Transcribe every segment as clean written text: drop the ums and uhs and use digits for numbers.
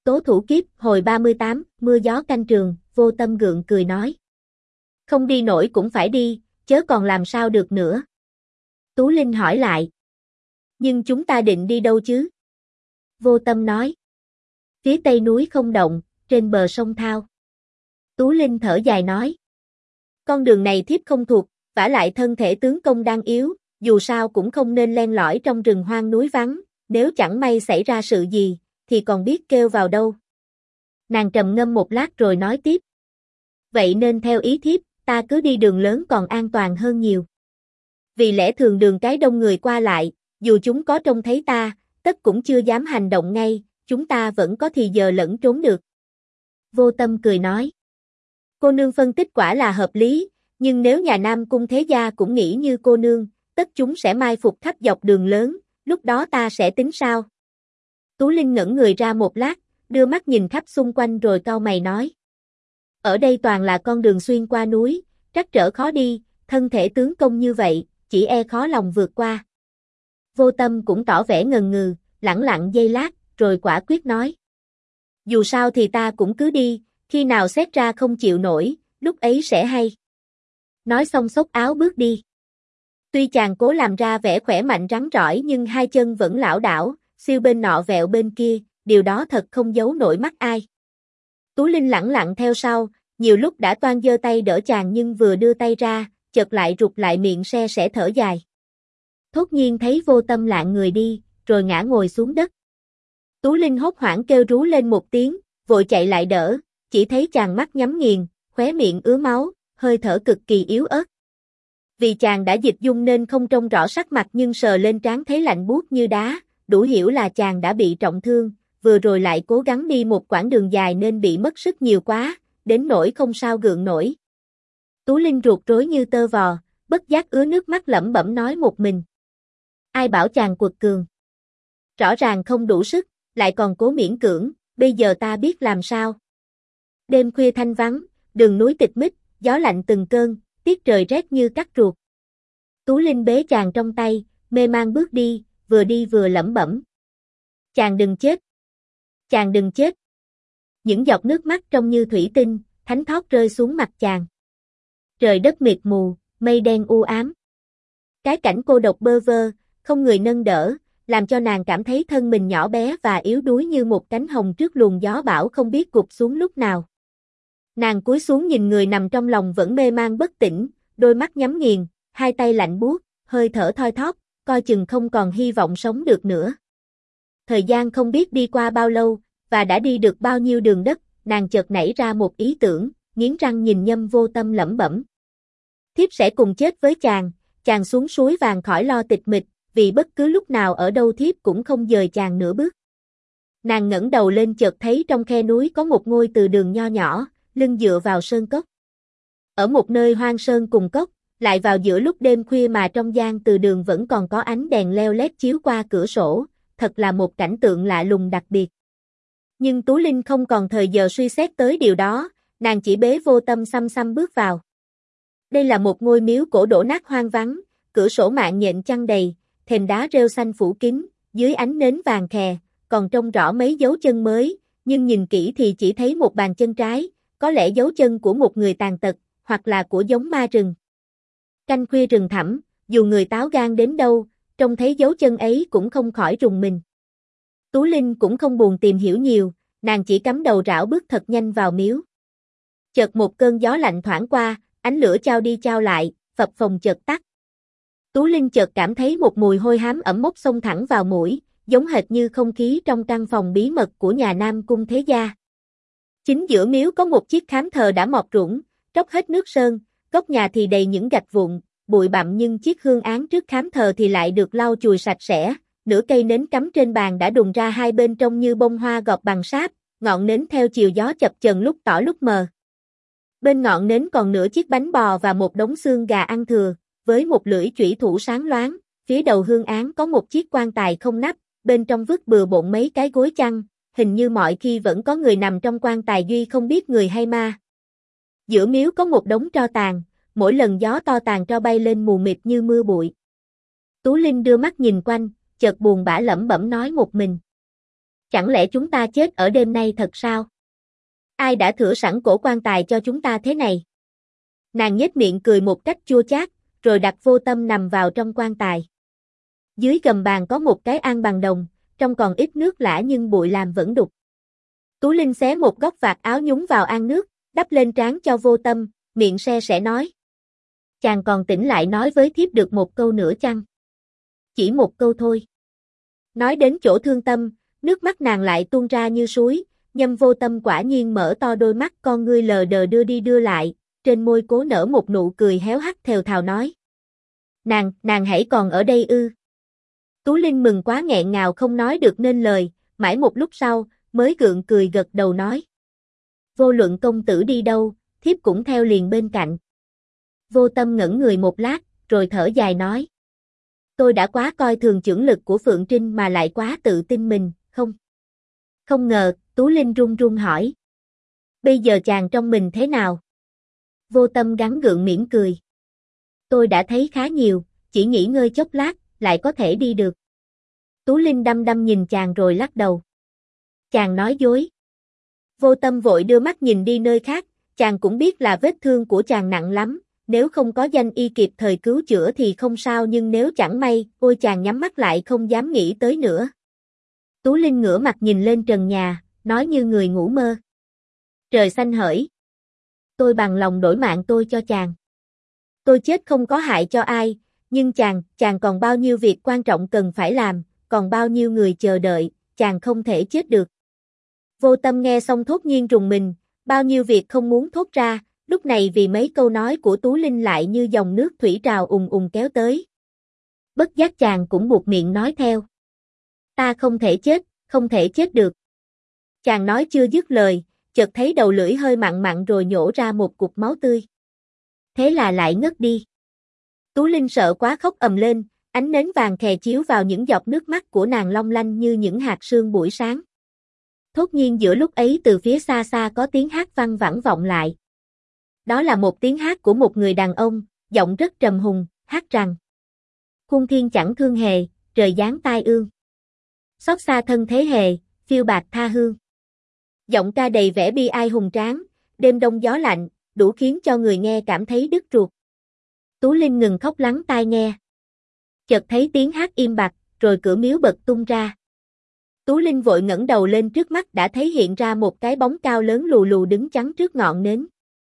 Tố thủ kiếp, hồi 38, mưa gió canh trường, Vô Tâm gượng cười nói. Không đi nổi cũng phải đi, chớ còn làm sao được nữa. Tú Linh hỏi lại. Nhưng chúng ta định đi đâu chứ? Vô Tâm nói. Phía tây núi không động, trên bờ sông Thao. Tú Linh thở dài nói. Con đường này thiếp không thuộc, vả lại thân thể tướng công đang yếu, dù sao cũng không nên len lỏi trong rừng hoang núi vắng, nếu chẳng may xảy ra sự gì, thì còn biết kêu vào đâu. Nàng trầm ngâm một lát rồi nói tiếp. Vậy nên theo ý thiếp, ta cứ đi đường lớn còn an toàn hơn nhiều. Vì lẽ thường đường cái đông người qua lại, dù chúng có trông thấy ta, tất cũng chưa dám hành động ngay, chúng ta vẫn có thì giờ lẫn trốn được. Vô Tâm cười nói. Cô nương phân tích quả là hợp lý, nhưng nếu nhà Nam Cung thế gia cũng nghĩ như cô nương, tất chúng sẽ mai phục khắp dọc đường lớn, lúc đó ta sẽ tính sao? Tú Linh ngẩn người ra một lát, đưa mắt nhìn khắp xung quanh rồi cau mày nói. Ở đây toàn là con đường xuyên qua núi, trắc trở khó đi, thân thể tướng công như vậy, chỉ e khó lòng vượt qua. Vô Tâm cũng tỏ vẻ ngần ngừ, lẳng lặng giây lát, rồi quả quyết nói. Dù sao thì ta cũng cứ đi, khi nào xét ra không chịu nổi, lúc ấy sẽ hay. Nói xong xốc áo bước đi. Tuy chàng cố làm ra vẻ khỏe mạnh rắn rỏi nhưng hai chân vẫn lảo đảo, siêu bên nọ vẹo bên kia, điều đó thật không giấu nổi mắt ai. Tú Linh lẳng lặng theo sau, nhiều lúc đã toan giơ tay đỡ chàng nhưng vừa đưa tay ra, chợt lại rụt lại miệng se sẻ thở dài. Thốt nhiên thấy Vô Tâm lạng người đi, rồi ngã ngồi xuống đất. Tú Linh hốt hoảng kêu rú lên một tiếng, vội chạy lại đỡ, chỉ thấy chàng mắt nhắm nghiền, khóe miệng ứa máu, hơi thở cực kỳ yếu ớt. Vì chàng đã dịch dung nên không trông rõ sắc mặt nhưng sờ lên trán thấy lạnh buốt như đá, đủ hiểu là chàng đã bị trọng thương, vừa rồi lại cố gắng đi một quãng đường dài nên bị mất sức nhiều quá, đến nỗi không sao gượng nổi. Tú Linh ruột rối như tơ vò, bất giác ứa nước mắt lẩm bẩm nói một mình. Ai bảo chàng quật cường? Rõ ràng không đủ sức, lại còn cố miễn cưỡng, bây giờ ta biết làm sao. Đêm khuya thanh vắng, đường núi tịch mịch, gió lạnh từng cơn, tiết trời rét như cắt ruột. Tú Linh bế chàng trong tay, mê man bước đi vừa lẩm bẩm. Chàng đừng chết. Chàng đừng chết. Những giọt nước mắt trông như thủy tinh, thánh thót rơi xuống mặt chàng. Trời đất mịt mù, mây đen u ám. Cái cảnh cô độc bơ vơ, không người nâng đỡ, làm cho nàng cảm thấy thân mình nhỏ bé và yếu đuối như một cánh hồng trước luồng gió bão không biết gục xuống lúc nào. Nàng cúi xuống nhìn người nằm trong lòng vẫn mê man bất tỉnh, đôi mắt nhắm nghiền, hai tay lạnh buốt, hơi thở thoi thóp, coi chừng không còn hy vọng sống được nữa. Thời gian không biết đi qua bao lâu, và đã đi được bao nhiêu đường đất, nàng chợt nảy ra một ý tưởng, nghiến răng nhìn Nhâm Vô Tâm lẩm bẩm. Thiếp sẽ cùng chết với chàng xuống suối vàng khỏi lo tịch mịch, vì bất cứ lúc nào ở đâu thiếp cũng không dời chàng nửa bước. Nàng ngẩng đầu lên chợt thấy trong khe núi có một ngôi từ đường nho nhỏ, lưng dựa vào sơn cốc. Ở một nơi hoang sơn cùng cốc, lại vào giữa lúc đêm khuya mà trong gian từ đường vẫn còn có ánh đèn leo lét chiếu qua cửa sổ, thật là một cảnh tượng lạ lùng đặc biệt. Nhưng Tú Linh không còn thời giờ suy xét tới điều đó, nàng chỉ bế Vô Tâm xăm xăm bước vào. Đây là một ngôi miếu cổ đổ nát hoang vắng, cửa sổ mạng nhện chăn đầy, thềm đá rêu xanh phủ kín, dưới ánh nến vàng khè, còn trông rõ mấy dấu chân mới, nhưng nhìn kỹ thì chỉ thấy một bàn chân trái, có lẽ dấu chân của một người tàn tật, hoặc là của giống ma rừng. Canh khuya rừng thẳm, dù người táo gan đến đâu, trông thấy dấu chân ấy cũng không khỏi rùng mình. Tú Linh cũng không buồn tìm hiểu nhiều, nàng chỉ cắm đầu rảo bước thật nhanh vào miếu. Chợt một cơn gió lạnh thoảng qua, ánh lửa chao đi chao lại, phập phồng chợt tắt. Tú Linh chợt cảm thấy một mùi hôi hám ẩm mốc xông thẳng vào mũi, giống hệt như không khí trong căn phòng bí mật của nhà Nam Cung thế gia. Chính giữa miếu có một chiếc khám thờ đã mọt rỗng, tróc hết nước sơn, góc nhà thì đầy những gạch vụn, bụi bặm nhưng chiếc hương án trước khám thờ thì lại được lau chùi sạch sẽ, nửa cây nến cắm trên bàn đã đùng ra hai bên trông như bông hoa gọt bằng sáp, ngọn nến theo chiều gió chập chờn lúc tỏ lúc mờ. Bên ngọn nến còn nửa chiếc bánh bò và một đống xương gà ăn thừa, với một lưỡi chủy thủ sáng loáng, phía đầu hương án có một chiếc quan tài không nắp, bên trong vứt bừa bộn mấy cái gối chăn, hình như mọi khi vẫn có người nằm trong quan tài duy không biết người hay ma. Giữa miếu có một đống tro tàn, mỗi lần gió to tàn tro bay lên mù mịt như mưa bụi. Tú Linh đưa mắt nhìn quanh, chợt buồn bã lẩm bẩm nói một mình. Chẳng lẽ chúng ta chết ở đêm nay thật sao? Ai đã thửa sẵn cổ quan tài cho chúng ta thế này? Nàng nhếch miệng cười một cách chua chát, rồi đặt Vô Tâm nằm vào trong quan tài. Dưới gầm bàn có một cái an bằng đồng, trong còn ít nước lã nhưng bụi làm vẫn đục. Tú Linh xé một góc vạt áo nhúng vào an nước, đắp lên trán cho Vô Tâm, miệng se sẻ nói. Chàng còn tỉnh lại nói với thiếp được một câu nữa chăng? Chỉ một câu thôi. Nói đến chỗ thương tâm, nước mắt nàng lại tuôn ra như suối, Nhâm Vô Tâm quả nhiên mở to đôi mắt con ngươi lờ đờ đưa đi đưa lại, trên môi cố nở một nụ cười héo hắt thều thào nói. Nàng hãy còn ở đây ư? Tú Linh mừng quá nghẹn ngào không nói được nên lời, mãi một lúc sau, mới gượng cười gật đầu nói. Vô luận công tử đi đâu, thiếp cũng theo liền bên cạnh. Vô Tâm ngẩn người một lát, rồi thở dài nói. Tôi đã quá coi thường chưởng lực của Phượng Trinh mà lại quá tự tin mình, không? Không ngờ, Tú Linh run run hỏi. Bây giờ chàng trong mình thế nào? Vô Tâm gắng gượng mỉm cười. Tôi đã thấy khá nhiều, chỉ nghỉ ngơi chốc lát, lại có thể đi được. Tú Linh đăm đăm nhìn chàng rồi lắc đầu. Chàng nói dối. Vô Tâm vội đưa mắt nhìn đi nơi khác, chàng cũng biết là vết thương của chàng nặng lắm, nếu không có danh y kịp thời cứu chữa thì không sao nhưng nếu chẳng may, ôi chàng nhắm mắt lại không dám nghĩ tới nữa. Tú Linh ngửa mặt nhìn lên trần nhà, nói như người ngủ mơ. Trời xanh hỡi. Tôi bằng lòng đổi mạng tôi cho chàng. Tôi chết không có hại cho ai, nhưng chàng còn bao nhiêu việc quan trọng cần phải làm, còn bao nhiêu người chờ đợi, chàng không thể chết được. Vô Tâm nghe xong thốt nhiên rùng mình, bao nhiêu việc không muốn thốt ra, lúc này vì mấy câu nói của Tú Linh lại như dòng nước thủy trào ùng ùng kéo tới. Bất giác chàng cũng buột miệng nói theo. Ta không thể chết, không thể chết được. Chàng nói chưa dứt lời, chợt thấy đầu lưỡi hơi mặn mặn rồi nhổ ra một cục máu tươi. Thế là lại ngất đi. Tú Linh sợ quá khóc ầm lên, ánh nến vàng khè chiếu vào những giọt nước mắt của nàng long lanh như những hạt sương buổi sáng. Thốt nhiên giữa lúc ấy từ phía xa xa có tiếng hát văng vẳng vọng lại. Đó là một tiếng hát của một người đàn ông, giọng rất trầm hùng, hát rằng. Khuôn thiên chẳng thương hề, trời giáng tai ương. Xót xa thân thế hề, phiêu bạt tha hương. Giọng ca đầy vẻ bi ai hùng tráng, đêm đông gió lạnh, đủ khiến cho người nghe cảm thấy đứt ruột. Tú Linh ngừng khóc lắng tai nghe. Chợt thấy tiếng hát im bặt, rồi cửa miếu bật tung ra. Tú Linh vội ngẩng đầu lên trước mắt đã thấy hiện ra một cái bóng cao lớn lù lù đứng chắn trước ngọn nến.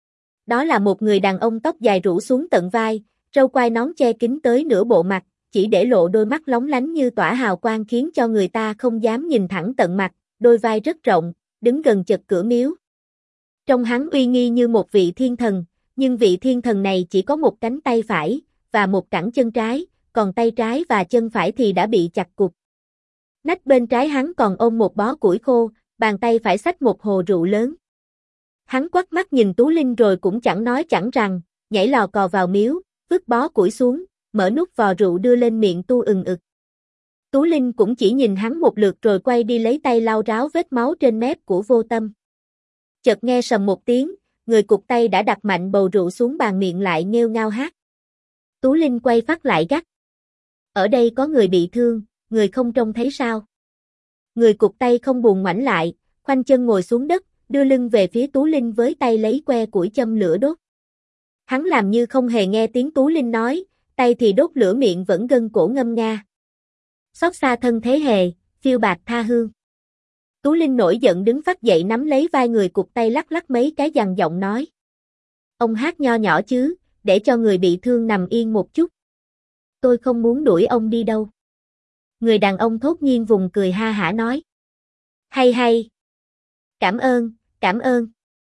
Đó là một người đàn ông tóc dài rủ xuống tận vai, râu quai nón che kín tới nửa bộ mặt, chỉ để lộ đôi mắt lóng lánh như tỏa hào quang khiến cho người ta không dám nhìn thẳng tận mặt, đôi vai rất rộng, đứng gần chật cửa miếu. Trông hắn uy nghi như một vị thiên thần, nhưng vị thiên thần này chỉ có một cánh tay phải, và một cẳng chân trái, còn tay trái và chân phải thì đã bị chặt cụt. Nách bên trái hắn còn ôm một bó củi khô, bàn tay phải xách một hồ rượu lớn. Hắn quắt mắt nhìn Tú Linh rồi cũng chẳng nói chẳng rằng, nhảy lò cò vào miếu, vứt bó củi xuống, mở nút vò rượu đưa lên miệng tu ừng ực. Tú Linh cũng chỉ nhìn hắn một lượt rồi quay đi lấy tay lau ráo vết máu trên mép của Vô Tâm. Chợt nghe sầm một tiếng, người cụt tay đã đặt mạnh bầu rượu xuống bàn miệng lại nghêu ngao hát. Tú Linh quay phát lại gắt. Ở đây có người bị thương, người không trông thấy sao? Người cụt tay không buồn ngoảnh lại, khoanh chân ngồi xuống đất, đưa lưng về phía Tú Linh với tay lấy que củi châm lửa đốt. Hắn làm như không hề nghe tiếng Tú Linh nói, tay thì đốt lửa miệng vẫn gân cổ ngâm nga. Xót xa thân thế hề, phiêu bạt tha hương. Tú Linh nổi giận đứng phát dậy nắm lấy vai người cụt tay lắc lắc mấy cái dằn giọng nói. Ông hát nho nhỏ chứ, để cho người bị thương nằm yên một chút. Tôi không muốn đuổi ông đi đâu. Người đàn ông thốt nhiên vùng cười ha hả nói. Hay hay. Cảm ơn, cảm ơn.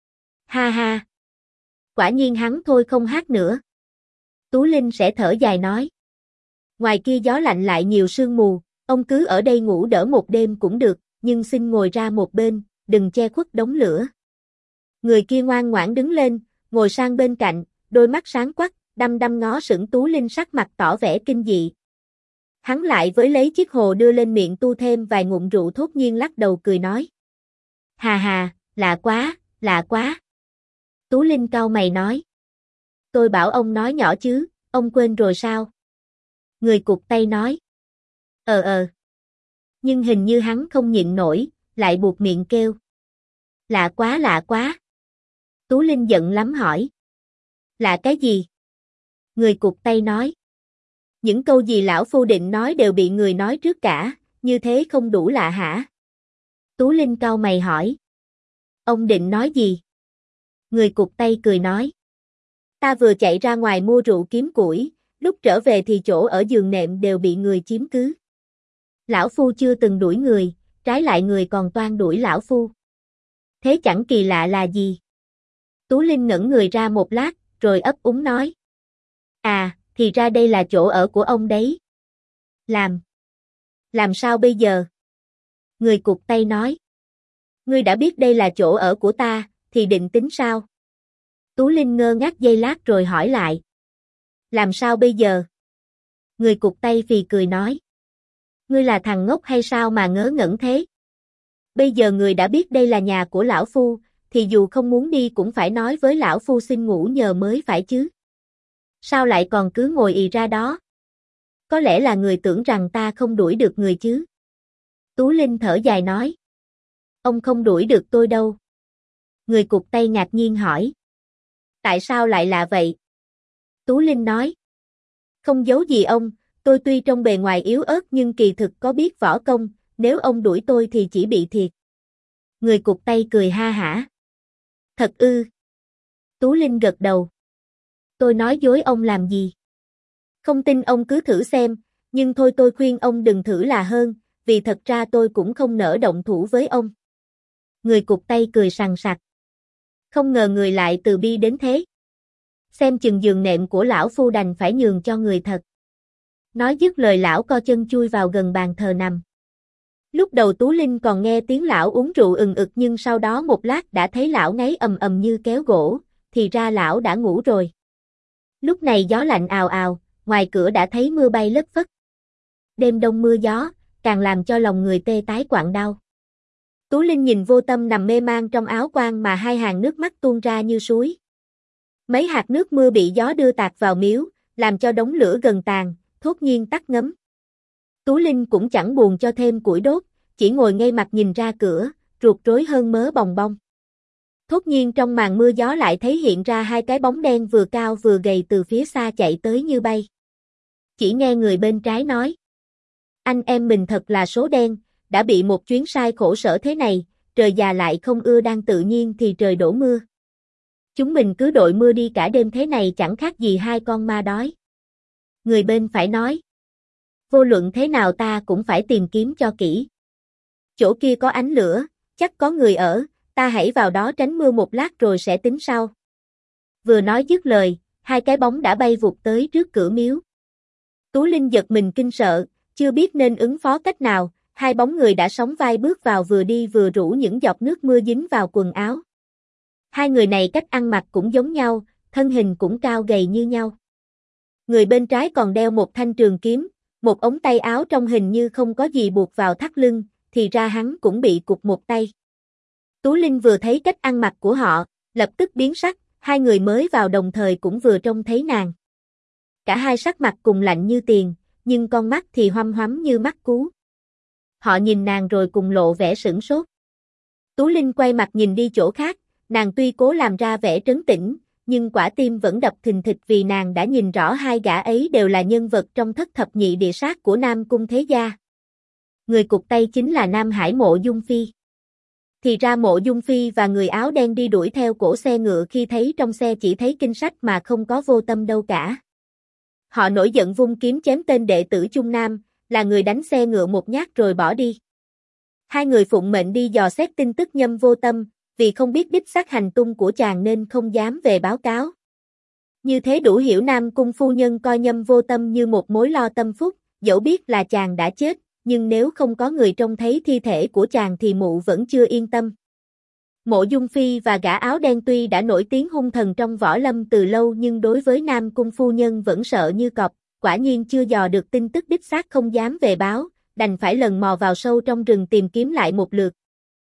Ha ha. Quả nhiên hắn thôi không hát nữa. Tú Linh sẽ thở dài nói. Ngoài kia gió lạnh lại nhiều sương mù, ông cứ ở đây ngủ đỡ một đêm cũng được, nhưng xin ngồi ra một bên, đừng che khuất đống lửa. Người kia ngoan ngoãn đứng lên, ngồi sang bên cạnh, đôi mắt sáng quắc, đăm đăm ngó sững Tú Linh sắc mặt tỏ vẻ kinh dị. Hắn lại với lấy chiếc hồ đưa lên miệng tu thêm vài ngụm rượu thốt nhiên lắc đầu cười nói. Hà hà, lạ quá, lạ quá. Tú Linh cau mày nói. Tôi bảo ông nói nhỏ chứ, ông quên rồi sao? Người cụt tay nói. Nhưng hình như hắn không nhịn nổi, lại buột miệng kêu. Lạ quá lạ quá. Tú Linh giận lắm hỏi. Lạ cái gì? Người cụt tay nói. Những câu gì lão phu định nói đều bị người nói trước cả, như thế không đủ lạ hả? Tú Linh cau mày hỏi. Ông định nói gì? Người cụt tay cười nói. Ta vừa chạy ra ngoài mua rượu kiếm củi, lúc trở về thì chỗ ở giường nệm đều bị người chiếm cứ. Lão phu chưa từng đuổi người, trái lại người còn toan đuổi lão phu. Thế chẳng kỳ lạ là gì? Tú Linh ngẩn người ra một lát, rồi ấp úng nói. À, thì ra đây là chỗ ở của ông đấy. Làm sao bây giờ? Người cụt tay nói. Ngươi đã biết đây là chỗ ở của ta, thì định tính sao? Tú Linh ngơ ngác giây lát rồi hỏi lại. Làm sao bây giờ? Người cụt tay phì cười nói. Ngươi là thằng ngốc hay sao mà ngớ ngẩn thế? Bây giờ người đã biết đây là nhà của lão phu, thì dù không muốn đi cũng phải nói với lão phu xin ngủ nhờ mới phải chứ. Sao lại còn cứ ngồi ì ra đó? Có lẽ là người tưởng rằng ta không đuổi được người chứ? Tú Linh thở dài nói. Ông không đuổi được tôi đâu. Người cụt tay ngạc nhiên hỏi. Tại sao lại là vậy? Tú Linh nói. Không giấu gì ông, tôi tuy trong bề ngoài yếu ớt nhưng kỳ thực có biết võ công, nếu ông đuổi tôi thì chỉ bị thiệt. Người cụt tay cười ha hả. Thật ư? Tú Linh gật đầu. Tôi nói dối ông làm gì? Không tin ông cứ thử xem, nhưng thôi tôi khuyên ông đừng thử là hơn, vì thật ra tôi cũng không nỡ động thủ với ông. Người cụt tay cười sằng sặc. Không ngờ người lại từ bi đến thế. Xem chừng giường nệm của lão phu đành phải nhường cho người thật. Nói dứt lời lão co chân chui vào gần bàn thờ nằm. Lúc đầu Tú Linh còn nghe tiếng lão uống rượu ừng ực nhưng sau đó một lát đã thấy lão ngáy ầm ầm như kéo gỗ, thì ra lão đã ngủ rồi. Lúc này gió lạnh ào ào, ngoài cửa đã thấy mưa bay lất phất. Đêm đông mưa gió, càng làm cho lòng người tê tái quặn đau. Tú Linh nhìn Vô Tâm nằm mê man trong áo quan mà hai hàng nước mắt tuôn ra như suối. Mấy hạt nước mưa bị gió đưa tạt vào miếu, làm cho đống lửa gần tàn, thốt nhiên tắt ngấm. Tú Linh cũng chẳng buồn cho thêm củi đốt, chỉ ngồi ngay mặt nhìn ra cửa, ruột rối hơn mớ bòng bong. Thốt nhiên trong màn mưa gió lại thấy hiện ra hai cái bóng đen vừa cao vừa gầy từ phía xa chạy tới như bay. Chỉ nghe người bên trái nói. Anh em mình thật là số đen, đã bị một chuyến sai khổ sở thế này, trời già lại không ưa đang tự nhiên thì trời đổ mưa. Chúng mình cứ đội mưa đi cả đêm thế này chẳng khác gì hai con ma đói. Người bên phải nói. Vô luận thế nào ta cũng phải tìm kiếm cho kỹ. Chỗ kia có ánh lửa, chắc có người ở, ta hãy vào đó tránh mưa một lát rồi sẽ tính sau. Vừa nói dứt lời, hai cái bóng đã bay vụt tới trước cửa miếu. Tú Linh giật mình kinh sợ, chưa biết nên ứng phó cách nào, hai bóng người đã sóng vai bước vào vừa đi vừa rủ những giọt nước mưa dính vào quần áo. Hai người này cách ăn mặc cũng giống nhau, thân hình cũng cao gầy như nhau. Người bên trái còn đeo một thanh trường kiếm, một ống tay áo trong hình như không có gì buộc vào thắt lưng, thì ra hắn cũng bị cụt một tay. Tú Linh vừa thấy cách ăn mặc của họ, lập tức biến sắc, hai người mới vào đồng thời cũng vừa trông thấy nàng. Cả hai sắc mặt cùng lạnh như tiền, nhưng con mắt thì hoăm hoắm như mắt cú. Họ nhìn nàng rồi cùng lộ vẻ sửng sốt. Tú Linh quay mặt nhìn đi chỗ khác, nàng tuy cố làm ra vẻ trấn tĩnh, nhưng quả tim vẫn đập thình thịch vì nàng đã nhìn rõ hai gã ấy đều là nhân vật trong thất thập nhị địa sát của Nam Cung Thế Gia. Người cụt tay chính là Nam Hải Mộ Dung Phi. Thì ra Mộ Dung Phi và người áo đen đi đuổi theo cổ xe ngựa khi thấy trong xe chỉ thấy kinh sách mà không có Vô Tâm đâu cả. Họ nổi giận vung kiếm chém tên đệ tử Trung Nam, là người đánh xe ngựa một nhát rồi bỏ đi. Hai người phụng mệnh đi dò xét tin tức Nhâm Vô Tâm, vì không biết đích xác hành tung của chàng nên không dám về báo cáo. Như thế đủ hiểu Nam Cung phu nhân coi Nhâm Vô Tâm như một mối lo tâm phúc, dẫu biết là chàng đã chết, nhưng nếu không có người trông thấy thi thể của chàng thì mụ vẫn chưa yên tâm. Mộ Dung Phi và gã áo đen tuy đã nổi tiếng hung thần trong võ lâm từ lâu nhưng đối với Nam Cung phu nhân vẫn sợ như cọp, quả nhiên chưa dò được tin tức đích xác không dám về báo, đành phải lần mò vào sâu trong rừng tìm kiếm lại một lượt.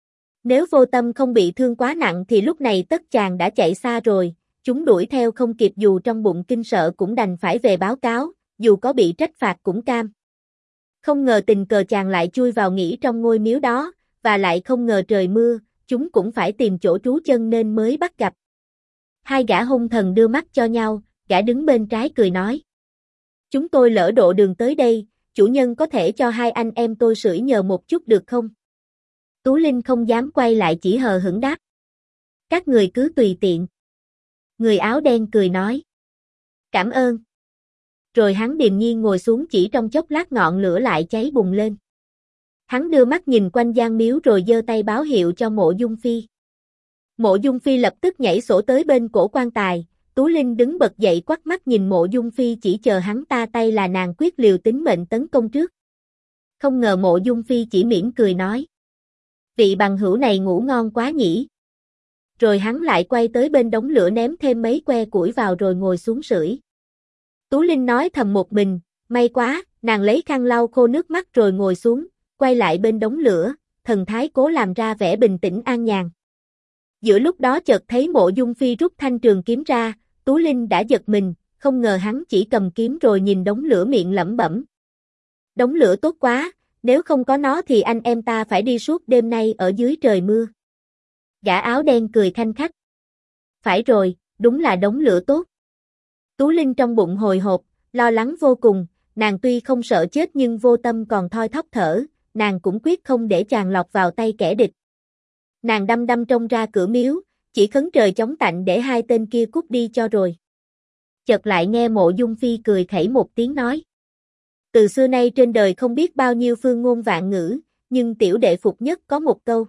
Nếu Vô Tâm không bị thương quá nặng thì lúc này tất chàng đã chạy xa rồi, chúng đuổi theo không kịp dù trong bụng kinh sợ cũng đành phải về báo cáo, dù có bị trách phạt cũng cam. Không ngờ tình cờ chàng lại chui vào nghỉ trong ngôi miếu đó, và lại không ngờ trời mưa, chúng cũng phải tìm chỗ trú chân nên mới bắt gặp. Hai gã hung thần đưa mắt cho nhau, gã đứng bên trái cười nói. Chúng tôi lỡ độ đường tới đây, chủ nhân có thể cho hai anh em tôi sưởi nhờ một chút được không? Tú Linh không dám quay lại chỉ hờ hững đáp. Các người cứ tùy tiện. Người áo đen cười nói. Cảm ơn. Rồi hắn điềm nhiên ngồi xuống, chỉ trong chốc lát ngọn lửa lại cháy bùng lên. Hắn đưa mắt nhìn quanh gian miếu rồi giơ tay báo hiệu cho Mộ Dung Phi. Mộ Dung Phi lập tức nhảy sổ tới bên cổ quan tài, Tú Linh đứng bật dậy quắt mắt nhìn Mộ Dung Phi, chỉ chờ hắn ta tay là nàng quyết liều tính mệnh tấn công trước. Không ngờ Mộ Dung Phi chỉ mỉm cười nói. Vị bằng hữu này ngủ ngon quá nhỉ. Rồi hắn lại quay tới bên đống lửa ném thêm mấy que củi vào rồi ngồi xuống sưởi. Tú Linh nói thầm một mình, may quá, nàng lấy khăn lau khô nước mắt rồi ngồi xuống, quay lại bên đống lửa, thần thái cố làm ra vẻ bình tĩnh an nhàn. Giữa lúc đó chợt thấy Mộ Dung Phi rút thanh trường kiếm ra, Tú Linh đã giật mình, không ngờ hắn chỉ cầm kiếm rồi nhìn đống lửa miệng lẩm bẩm. Đống lửa tốt quá, nếu không có nó thì anh em ta phải đi suốt đêm nay ở dưới trời mưa. Gã áo đen cười khanh khách. Phải rồi, đúng là đống lửa tốt. Tú Linh trong bụng hồi hộp, lo lắng vô cùng, nàng tuy không sợ chết nhưng vô tâm còn thoi thóp thở, nàng cũng quyết không để chàng lọt vào tay kẻ địch. Nàng đăm đăm trông ra cửa miếu, chỉ khấn trời chống tạnh để hai tên kia cút đi cho rồi. Chợt lại nghe Mộ Dung Phi cười khẩy một tiếng nói. Từ xưa nay trên đời không biết bao nhiêu phương ngôn vạn ngữ, nhưng tiểu đệ phục nhất có một câu.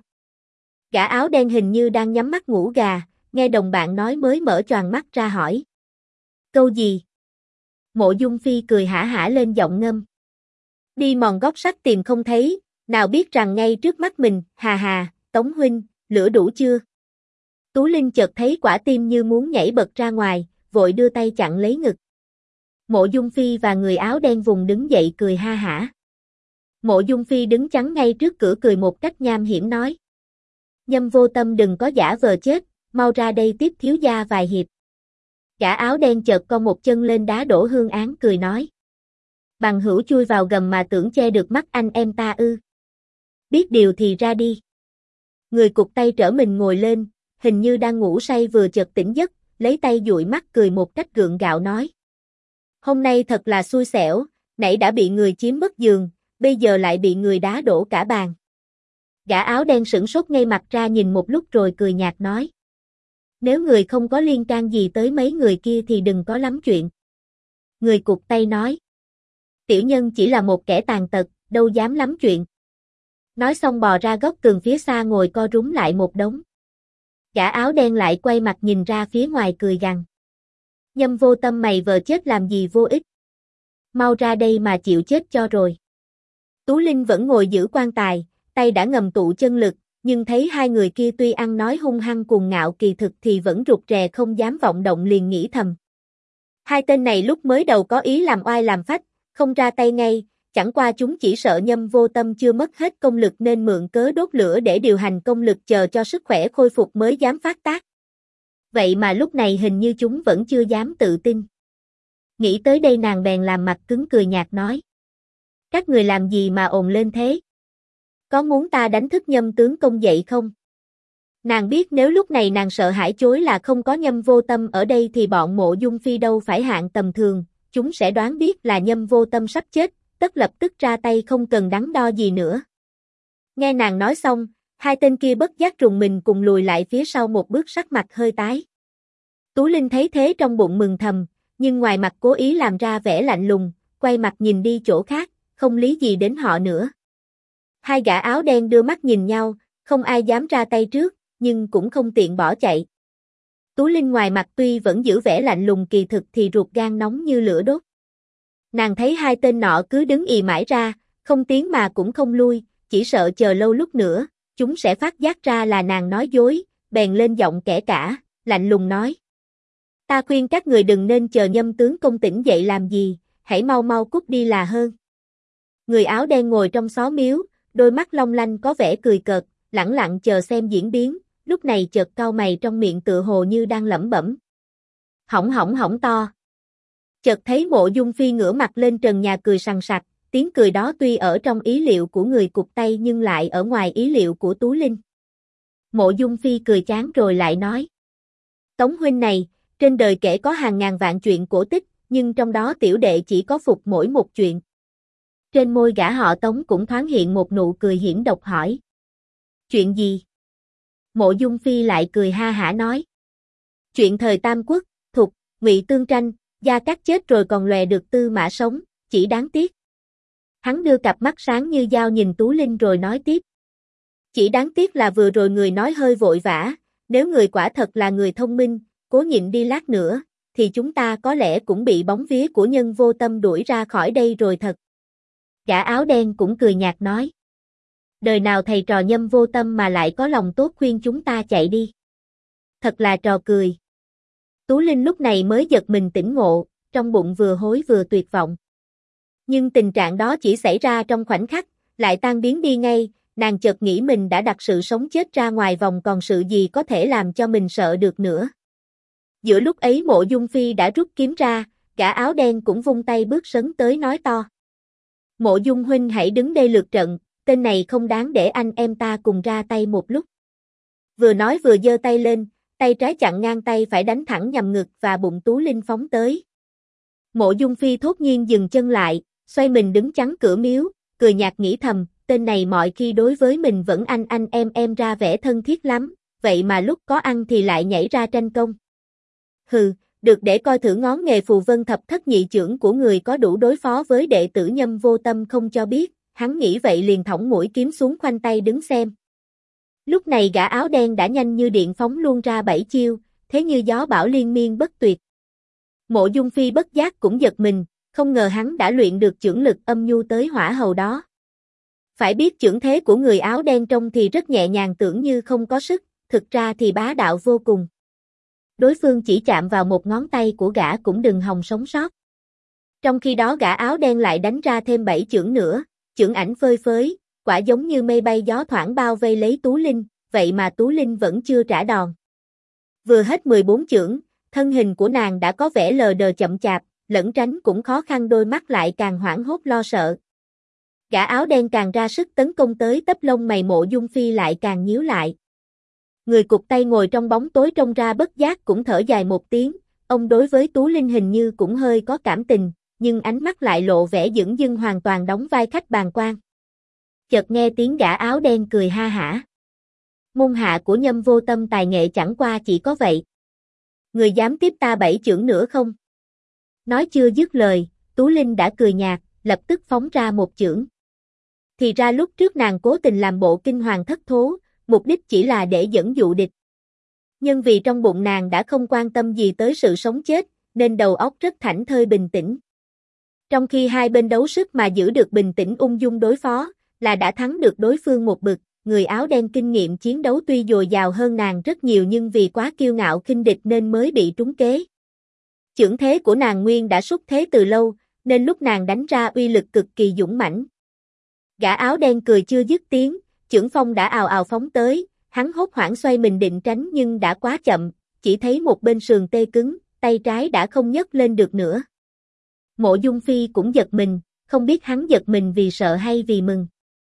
Gã áo đen hình như đang nhắm mắt ngủ gà, nghe đồng bạn nói mới mở choàng mắt ra hỏi. Câu gì? Mộ Dung Phi cười hả hả lên giọng ngâm. Đi mòn gót sắt tìm không thấy, nào biết rằng ngay trước mắt mình, hà hà, Tống huynh, lửa đủ chưa? Tú Linh chợt thấy quả tim như muốn nhảy bật ra ngoài, vội đưa tay chặn lấy ngực. Mộ Dung Phi và người áo đen vùng đứng dậy cười ha hả. Mộ Dung Phi đứng chắn ngay trước cửa cười một cách nham hiểm nói. Nhâm Vô Tâm đừng có giả vờ chết, mau ra đây tiếp thiếu gia vài hiệp. Gã áo đen chợt co một chân lên đá đổ hương án cười nói. Bằng hữu chui vào gầm mà tưởng che được mắt anh em ta ư. Biết điều thì ra đi. Người cụt tay trở mình ngồi lên, hình như đang ngủ say vừa chợt tỉnh giấc, lấy tay dụi mắt cười một cách gượng gạo nói. Hôm nay thật là xui xẻo, nãy đã bị người chiếm mất giường, bây giờ lại bị người đá đổ cả bàn. Gã áo đen sửng sốt ngay mặt ra nhìn một lúc rồi cười nhạt nói. Nếu người không có liên can gì tới mấy người kia thì đừng có lắm chuyện. Người cụt tay nói. Tiểu nhân chỉ là một kẻ tàn tật, đâu dám lắm chuyện. Nói xong bò ra góc tường phía xa ngồi co rúm lại một đống. Gã áo đen lại quay mặt nhìn ra phía ngoài cười gằn. Nhâm Vô Tâm mày vờ chết làm gì vô ích. Mau ra đây mà chịu chết cho rồi. Tú Linh vẫn ngồi giữ quan tài, tay đã ngầm tụ chân lực, nhưng thấy hai người kia tuy ăn nói hung hăng cuồng ngạo kỳ thực thì vẫn rụt rè không dám vọng động, liền nghĩ thầm. Hai tên này lúc mới đầu có ý làm oai làm phách, không ra tay ngay, chẳng qua chúng chỉ sợ Nhâm Vô Tâm chưa mất hết công lực nên mượn cớ đốt lửa để điều hành công lực chờ cho sức khỏe khôi phục mới dám phát tác. Vậy mà lúc này hình như chúng vẫn chưa dám tự tin. Nghĩ tới đây nàng bèn làm mặt cứng cười nhạt nói. Các người làm gì mà ồn lên thế? Có muốn ta đánh thức Nhâm tướng công dậy không? Nàng biết nếu lúc này nàng sợ hãi chối là không có Nhâm Vô Tâm ở đây thì bọn Mộ Dung Phi đâu phải hạng tầm thường, chúng sẽ đoán biết là Nhâm Vô Tâm sắp chết, tất lập tức ra tay không cần đắn đo gì nữa. Nghe nàng nói xong, hai tên kia bất giác rùng mình cùng lùi lại phía sau một bước, sắc mặt hơi tái. Tú Linh thấy thế trong bụng mừng thầm, nhưng ngoài mặt cố ý làm ra vẻ lạnh lùng, quay mặt nhìn đi chỗ khác, không lý gì đến họ nữa. Hai gã áo đen đưa mắt nhìn nhau, không ai dám ra tay trước, nhưng cũng không tiện bỏ chạy. Tú Linh ngoài mặt tuy vẫn giữ vẻ lạnh lùng kỳ thực thì ruột gan nóng như lửa đốt. Nàng thấy hai tên nọ cứ đứng ì mãi ra, không tiến mà cũng không lui, chỉ sợ chờ lâu lúc nữa, chúng sẽ phát giác ra là nàng nói dối, bèn lên giọng kẻ cả, lạnh lùng nói. Ta khuyên các người đừng nên chờ Nhâm tướng công tỉnh dậy làm gì, hãy mau mau cút đi là hơn. Người áo đen ngồi trong xó miếu, đôi mắt long lanh có vẻ cười cợt, lẳng lặng chờ xem diễn biến, lúc này chợt cau mày trong miệng tựa hồ như đang lẩm bẩm. Hỏng hỏng hỏng to. Chợt thấy Mộ Dung Phi ngửa mặt lên trần nhà cười sằng sặc, tiếng cười đó tuy ở trong ý liệu của người cụt tay nhưng lại ở ngoài ý liệu của Tú Linh. Mộ Dung Phi cười chán rồi lại nói. Tống huynh này, trên đời kể có hàng ngàn vạn chuyện cổ tích, nhưng trong đó tiểu đệ chỉ có phục mỗi một chuyện. Trên môi gã họ Tống cũng thoáng hiện một nụ cười hiểm độc hỏi. Chuyện gì? Mộ Dung Phi lại cười ha hả nói. Chuyện thời Tam Quốc, Thục, Ngụy tương tranh, Gia Cát chết rồi còn lòe được Tư Mã sống, chỉ đáng tiếc. Hắn đưa cặp mắt sáng như dao nhìn Tú Linh rồi nói tiếp. Chỉ đáng tiếc là vừa rồi người nói hơi vội vã, nếu người quả thật là người thông minh, cố nhịn đi lát nữa, thì chúng ta có lẽ cũng bị bóng vía của nhân vô tâm đuổi ra khỏi đây rồi thật. Gã áo đen cũng cười nhạt nói. Đời nào thầy trò Nhâm vô tâm mà lại có lòng tốt khuyên chúng ta chạy đi. Thật là trò cười. Tú Linh lúc này mới giật mình tỉnh ngộ, trong bụng vừa hối vừa tuyệt vọng. Nhưng tình trạng đó chỉ xảy ra trong khoảnh khắc, lại tan biến đi ngay, nàng chợt nghĩ mình đã đặt sự sống chết ra ngoài vòng còn sự gì có thể làm cho mình sợ được nữa. Giữa lúc ấy Mộ Dung Phi đã rút kiếm ra, gã áo đen cũng vung tay bước sấn tới nói to. Mộ Dung huynh hãy đứng đây lượt trận, tên này không đáng để anh em ta cùng ra tay một lúc. Vừa nói vừa giơ tay lên, tay trái chặn ngang tay phải đánh thẳng nhằm ngực và bụng Tú Linh phóng tới. Mộ Dung Phi thốt nhiên dừng chân lại, xoay mình đứng chắn cửa miếu, cười nhạt nghĩ thầm, tên này mọi khi đối với mình vẫn anh em ra vẻ thân thiết lắm, vậy mà lúc có ăn thì lại nhảy ra tranh công. Hừ, được để coi thử ngón nghề phù vân thập thất nhị chưởng của người có đủ đối phó với đệ tử Nhâm vô tâm không cho biết, hắn nghĩ vậy liền thõng mũi kiếm xuống khoanh tay đứng xem. Lúc này gã áo đen đã nhanh như điện phóng luôn ra 7 chiêu, thế như gió bão liên miên bất tuyệt. Mộ Dung Phi bất giác cũng giật mình, không ngờ hắn đã luyện được chưởng lực âm nhu tới hỏa hầu đó. Phải biết chưởng thế của người áo đen trông thì rất nhẹ nhàng tưởng như không có sức, thực ra thì bá đạo vô cùng. Đối phương chỉ chạm vào một ngón tay của gã cũng đừng hòng sống sót. Trong khi đó gã áo đen lại đánh ra thêm 7 chưởng nữa, chưởng ảnh phơi phới, quả giống như mây bay gió thoảng bao vây lấy Tú Linh, vậy mà Tú Linh vẫn chưa trả đòn. Vừa hết 14 chưởng, thân hình của nàng đã có vẻ lờ đờ chậm chạp, lẩn tránh cũng khó khăn đôi mắt lại càng hoảng hốt lo sợ. Gã áo đen càng ra sức tấn công tới tấp lông mày Mộ Dung Phi lại càng nhíu lại. Người cụt tay ngồi trong bóng tối trông ra bất giác cũng thở dài một tiếng, ông đối với Tú Linh hình như cũng hơi có cảm tình, nhưng ánh mắt lại lộ vẻ dửng dưng hoàn toàn đóng vai khách bàng quan. Chợt nghe tiếng gã áo đen cười ha hả. Môn hạ của Nhâm vô tâm tài nghệ chẳng qua chỉ có vậy. Người dám tiếp ta 7 chưởng nữa không? Nói chưa dứt lời, Tú Linh đã cười nhạt, lập tức phóng ra một chưởng. Thì ra lúc trước nàng cố tình làm bộ kinh hoàng thất thố, mục đích chỉ là để dẫn dụ địch. Nhưng vì trong bụng nàng đã không quan tâm gì tới sự sống chết, nên đầu óc rất thảnh thơi bình tĩnh. Trong khi hai bên đấu sức mà giữ được bình tĩnh ung dung đối phó, là đã thắng được đối phương một bậc. Người áo đen kinh nghiệm chiến đấu tuy dồi dào hơn nàng rất nhiều nhưng vì quá kiêu ngạo khinh địch nên mới bị trúng kế. Chưởng thế của nàng nguyên đã xuất thế từ lâu, nên lúc nàng đánh ra uy lực cực kỳ dũng mãnh. Gã áo đen cười chưa dứt tiếng, chưởng phong đã ào ào phóng tới, hắn hốt hoảng xoay mình định tránh nhưng đã quá chậm, chỉ thấy một bên sườn tê cứng, tay trái đã không nhấc lên được nữa. Mộ Dung Phi cũng giật mình, không biết hắn giật mình vì sợ hay vì mừng.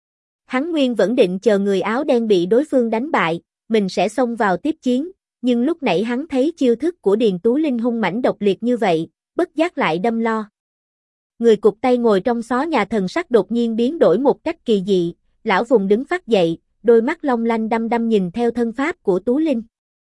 Hắn nguyên vẫn định chờ người áo đen bị đối phương đánh bại, mình sẽ xông vào tiếp chiến, nhưng lúc nãy hắn thấy chiêu thức của Điền Tú Linh hung mãnh độc liệt như vậy, bất giác lại đâm lo. Người cụt tay ngồi trong xó nhà thần sắc đột nhiên biến đổi một cách kỳ dị, lão vùng đứng phát dậy, đôi mắt long lanh đăm đăm nhìn theo thân pháp của Tú Linh.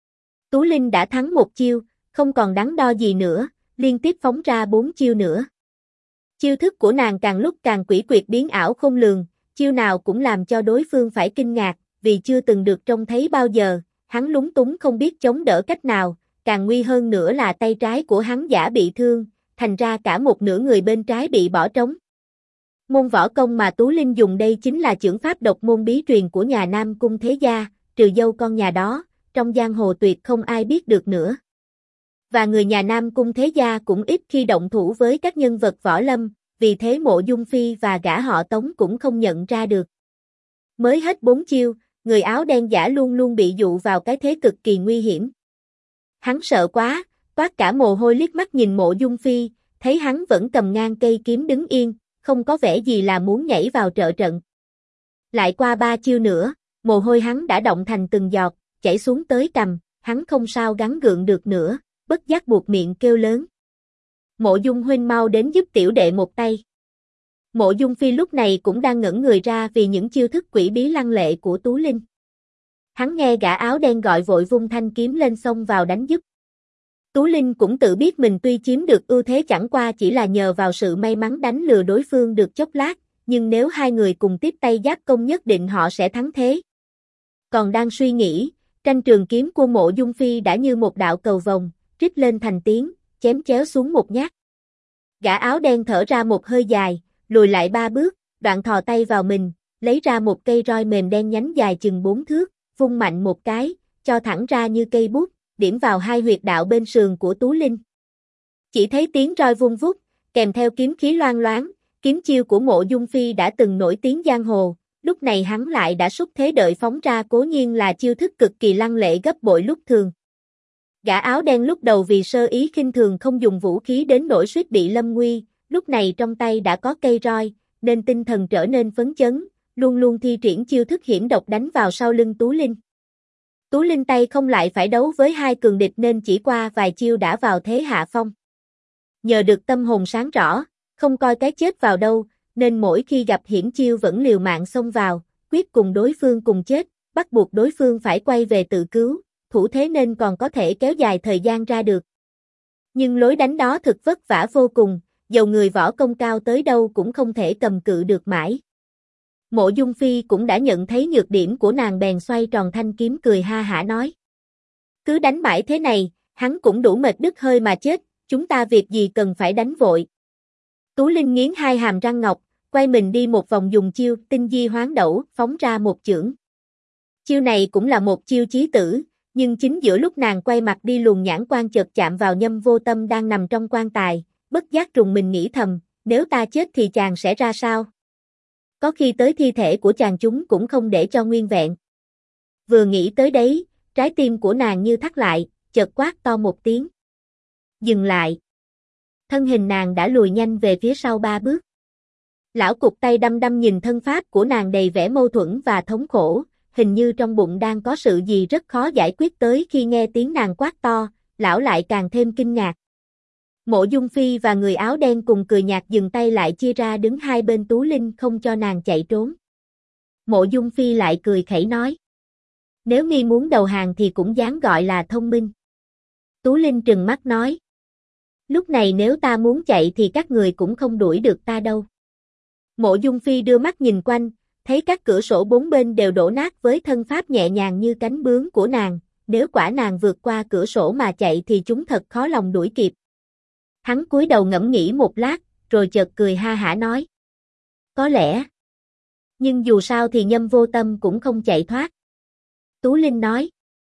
Tú Linh đã thắng một chiêu, không còn đắn đo gì nữa, liên tiếp phóng ra 4 chiêu nữa. Chiêu thức của nàng càng lúc càng quỷ quyệt biến ảo khôn lường, chiêu nào cũng làm cho đối phương phải kinh ngạc, vì chưa từng được trông thấy bao giờ, hắn lúng túng không biết chống đỡ cách nào, càng nguy hơn nữa là tay trái của hắn giả bị thương, thành ra cả một nửa người bên trái bị bỏ trống. Môn võ công mà Tú Linh dùng đây chính là chưởng pháp độc môn bí truyền của nhà Nam Cung Thế Gia, trừ dâu con nhà đó, trong giang hồ tuyệt không ai biết được nữa. Và người nhà Nam Cung Thế Gia cũng ít khi động thủ với các nhân vật võ lâm, vì thế Mộ Dung Phi và gã họ Tống cũng không nhận ra được. Mới hết 4 chiêu, người áo đen giả luôn luôn bị dụ vào cái thế cực kỳ nguy hiểm. Hắn sợ quá, toát cả mồ hôi liếc mắt nhìn Mộ Dung Phi, thấy hắn vẫn cầm ngang cây kiếm đứng yên, không có vẻ gì là muốn nhảy vào trợ trận. Lại qua 3 chiêu nữa, mồ hôi hắn đã đọng thành từng giọt, chảy xuống tới cằm, hắn không sao gắng gượng được nữa, bất giác buột miệng kêu lớn. Mộ Dung huynh mau đến giúp tiểu đệ một tay. Mộ Dung Phi lúc này cũng đang ngẩn người ra vì những chiêu thức quỷ bí lăng lệ của Tú Linh. Hắn nghe gã áo đen gọi vội vung thanh kiếm lên xông vào đánh giúp. Tú Linh cũng tự biết mình tuy chiếm được ưu thế chẳng qua chỉ là nhờ vào sự may mắn đánh lừa đối phương được chốc lát, nhưng nếu hai người cùng tiếp tay giáp công nhất định họ sẽ thắng thế. Còn đang suy nghĩ, tranh trường kiếm của Mộ Dung Phi đã như một đạo cầu vồng, rít lên thành tiếng, chém chéo xuống một nhát. Gã áo đen thở ra một hơi dài, lùi lại 3 bước, đoạn thò tay vào mình, lấy ra một cây roi mềm đen nhánh dài chừng 4 thước, vung mạnh một cái, cho thẳng ra như cây bút, điểm vào hai huyệt đạo bên sườn của Tú Linh. Chỉ thấy tiếng roi vung vút, kèm theo kiếm khí loang loáng, kiếm chiêu của Mộ Dung Phi đã từng nổi tiếng giang hồ, lúc này hắn lại đã xúc thế đợi phóng ra, cố nhiên là chiêu thức cực kỳ lăng lệ gấp bội lúc thường. Gã áo đen lúc đầu vì sơ ý khinh thường không dùng vũ khí đến nỗi suýt bị lâm nguy, lúc này trong tay đã có cây roi, nên tinh thần trở nên phấn chấn, luôn luôn thi triển chiêu thức hiểm độc đánh vào sau lưng Tú Linh. Tú Linh tay không lại phải đấu với hai cường địch nên chỉ qua vài chiêu đã vào thế hạ phong. Nhờ được tâm hồn sáng rõ, không coi cái chết vào đâu, nên mỗi khi gặp hiểm chiêu vẫn liều mạng xông vào, quyết cùng đối phương cùng chết, bắt buộc đối phương phải quay về tự cứu, thủ thế nên còn có thể kéo dài thời gian ra được. Nhưng lối đánh đó thực vất vả vô cùng, dầu người võ công cao tới đâu cũng không thể cầm cự được mãi. Mộ Dung Phi cũng đã nhận thấy nhược điểm của nàng bèn xoay tròn thanh kiếm cười ha hả nói. Cứ đánh mãi thế này, hắn cũng đủ mệt đứt hơi mà chết, chúng ta việc gì cần phải đánh vội. Tú Linh nghiến hai hàm răng ngọc, quay mình đi một vòng dùng chiêu tinh di hoán đẩu, phóng ra một chưởng. Chiêu này cũng là một chiêu chí tử, nhưng chính giữa lúc nàng quay mặt đi luồng nhãn quan chợt chạm vào Nhâm Vô Tâm đang nằm trong quan tài, bất giác trùng mình nghĩ thầm, nếu ta chết thì chàng sẽ ra sao? Có khi tới thi thể của chàng chúng cũng không để cho nguyên vẹn. Vừa nghĩ tới đấy, trái tim của nàng như thắt lại, chợt quát to một tiếng. Dừng lại. Thân hình nàng đã lùi nhanh về phía sau 3 bước. Lão cụt tay đăm đăm nhìn thân pháp của nàng đầy vẻ mâu thuẫn và thống khổ, hình như trong bụng đang có sự gì rất khó giải quyết, tới khi nghe tiếng nàng quát to, lão lại càng thêm kinh ngạc. Mộ Dung Phi và người áo đen cùng cười nhạt dừng tay lại chia ra đứng hai bên Tú Linh không cho nàng chạy trốn. Mộ Dung Phi lại cười khẩy nói. Nếu mi muốn đầu hàng thì cũng dám gọi là thông minh. Tú Linh trừng mắt nói. Lúc này nếu ta muốn chạy thì các người cũng không đuổi được ta đâu. Mộ Dung Phi đưa mắt nhìn quanh, thấy các cửa sổ bốn bên đều đổ nát với thân pháp nhẹ nhàng như cánh bướm của nàng, nếu quả nàng vượt qua cửa sổ mà chạy thì chúng thật khó lòng đuổi kịp. Hắn cúi đầu ngẫm nghĩ một lát, rồi chợt cười ha hả nói. Có lẽ. Nhưng dù sao thì Nhâm Vô Tâm cũng không chạy thoát. Tú Linh nói.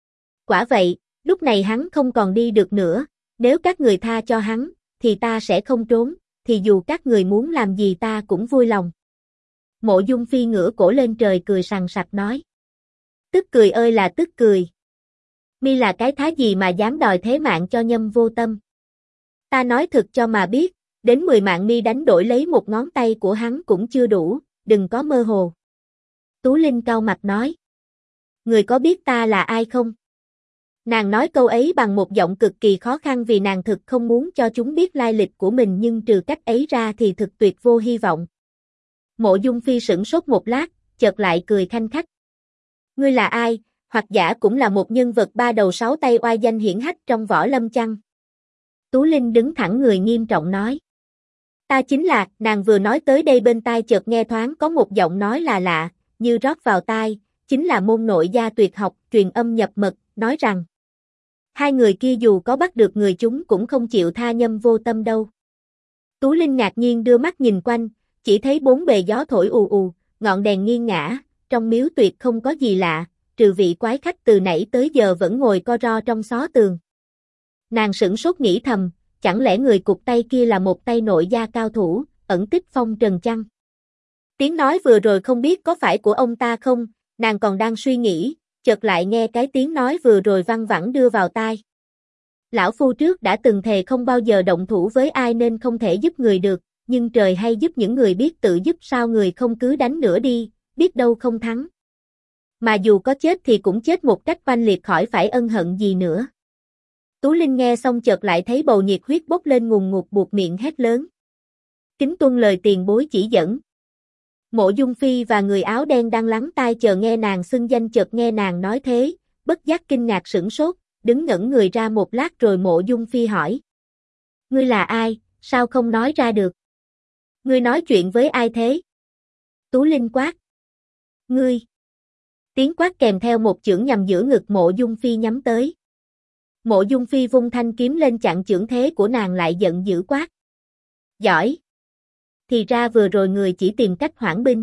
Quả vậy, lúc này hắn không còn đi được nữa, nếu các người tha cho hắn, thì ta sẽ không trốn, thì dù các người muốn làm gì ta cũng vui lòng. Mộ Dung Phi ngửa cổ lên trời cười sằng sặc nói. Tức cười ơi là tức cười. Mi là cái thá gì mà dám đòi thế mạng cho Nhâm Vô Tâm. Ta nói thực cho mà biết, đến 10 mạng mi đánh đổi lấy một ngón tay của hắn cũng chưa đủ, đừng có mơ hồ. Tú Linh cau mặt nói. Người có biết ta là ai không? Nàng nói câu ấy bằng một giọng cực kỳ khó khăn vì nàng thực không muốn cho chúng biết lai lịch của mình, nhưng trừ cách ấy ra thì thực tuyệt vô hy vọng. Mộ Dung Phi sửng sốt một lát, chợt lại cười khanh khách. Ngươi là ai, hoặc giả cũng là một nhân vật 3 đầu 6 tay oai danh hiển hách trong võ lâm chăng? Tú Linh đứng thẳng người nghiêm trọng nói. Ta chính là, nàng vừa nói tới đây bên tai chợt nghe thoáng có một giọng nói là lạ, như rót vào tai, chính là môn nội gia tuyệt học, truyền âm nhập mật, nói rằng. Hai người kia dù có bắt được người chúng cũng không chịu tha Nhâm Vô Tâm đâu. Tú Linh ngạc nhiên đưa mắt nhìn quanh, chỉ thấy bốn bề gió thổi ù ù, ngọn đèn nghiêng ngả, trong miếu tuyệt không có gì lạ, trừ vị quái khách từ nãy tới giờ vẫn ngồi co ro trong xó tường. Nàng sửng sốt nghĩ thầm, chẳng lẽ người cụt tay kia là một tay nội gia cao thủ, ẩn tích phong trần chăng? Tiếng nói vừa rồi không biết có phải của ông ta không, nàng còn đang suy nghĩ, chợt lại nghe cái tiếng nói vừa rồi văng vẳng đưa vào tai. Lão phu trước đã từng thề không bao giờ động thủ với ai nên không thể giúp người được, nhưng trời hay giúp những người biết tự giúp, sao người không cứ đánh nữa đi, biết đâu không thắng. Mà dù có chết thì cũng chết một cách oanh liệt, khỏi phải ân hận gì nữa. Tú Linh nghe xong chợt lại thấy bầu nhiệt huyết bốc lên ngùn ngụt, buộc miệng hét lớn. Kính tuân lời tiền bối chỉ dẫn. Mộ Dung Phi và người áo đen đang lắng tai chờ nghe nàng xưng danh, chợt nghe nàng nói thế, bất giác kinh ngạc sửng sốt, đứng ngẩn người ra một lát rồi Mộ Dung Phi hỏi. Ngươi là ai, sao không nói ra được? Ngươi nói chuyện với ai thế? Tú Linh quát. Ngươi. Tiếng quát kèm theo một chưởng nhằm giữa ngực Mộ Dung Phi nhắm tới. Mộ Dung Phi vung thanh kiếm lên chặn chưởng thế của nàng, lại giận dữ quát. Giỏi. Thì ra vừa rồi người chỉ tìm cách hoãn binh.